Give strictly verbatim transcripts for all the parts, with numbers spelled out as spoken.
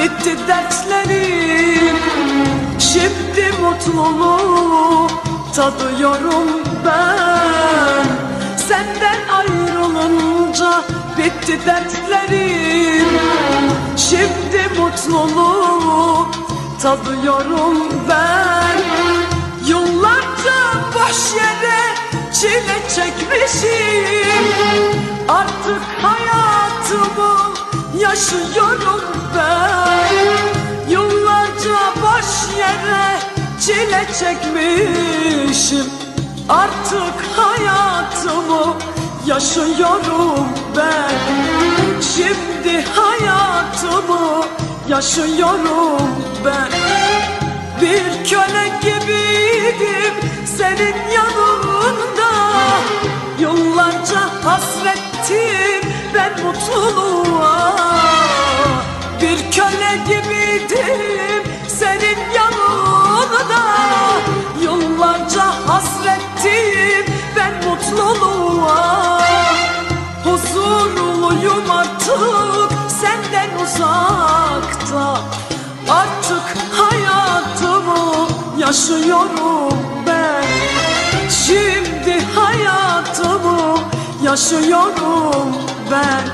bitti dertlerim. Şimdi mutluluğu tadıyorum ben. Senden ayrılınca bitti dertlerim. Şimdi mutluluğu tadıyorum ben. Yıllarca boş yere çile çekmişim. Artık hayatımı yaşıyorum ben. Yıllarca boş yere çile çekmişim. Artık hayatımı yaşıyorum ben. Şimdi hayatımı yaşıyorum ben. Bir köle gibiydim senin yanında. Yıllarca hasrettim ben mutluluğa. Bir köle gibiydim senin yanında. Yıllarca hasrettim ben mutluluğa. Huzurluyum artık senden uzakta. Artık hayatımı yaşıyorum ben. Şimdi hayatımı yaşıyorum ben.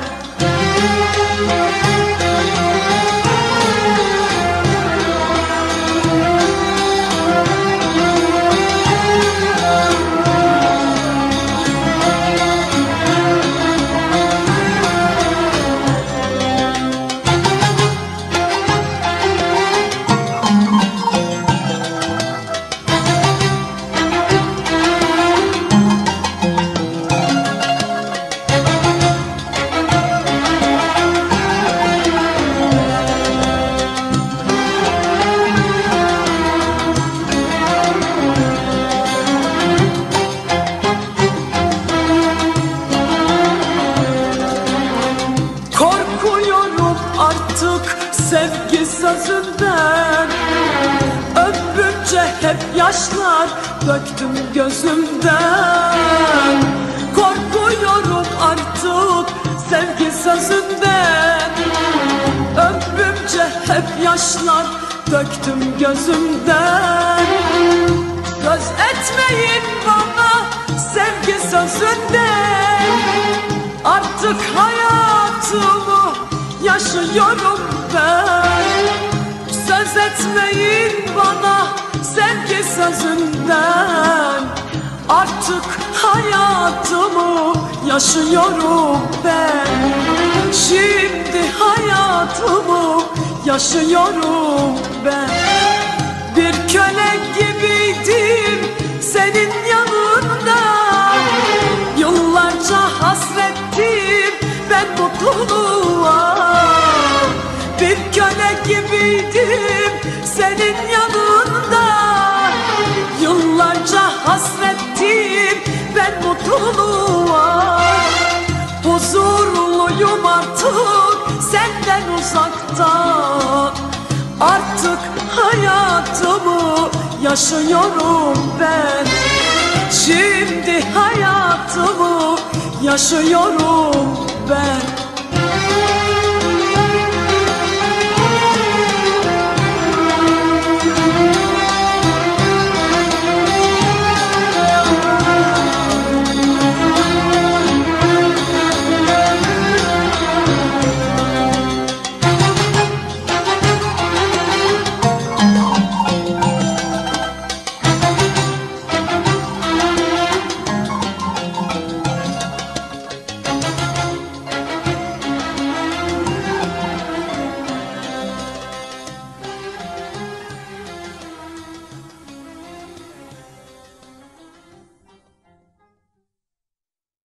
Korkuyorum artık sevgi sözünden. Ömrümce hep yaşlar döktüm gözümden. Korkuyorum artık sevgi sözünden. Ömrümce hep yaşlar döktüm gözümden. Söz etmeyin bana sevgi sözünden. Artık hayatımı yaşıyorum ben. Söz etmeyin bana sevgi sözünden. Artık hayatımı yaşıyorum ben. Şimdi hayatımı yaşıyorum ben. Bir köle gibiydim senin yanında. Yıllarca hasrettim ben mutluluğa. Bir köle gibiydim senin yanında. Yıllarca hasrettim ben mutluluğa. Huzurluyum artık senden uzakta. Artık hayatımı yaşıyorum ben. Şimdi hayatımı yaşıyorum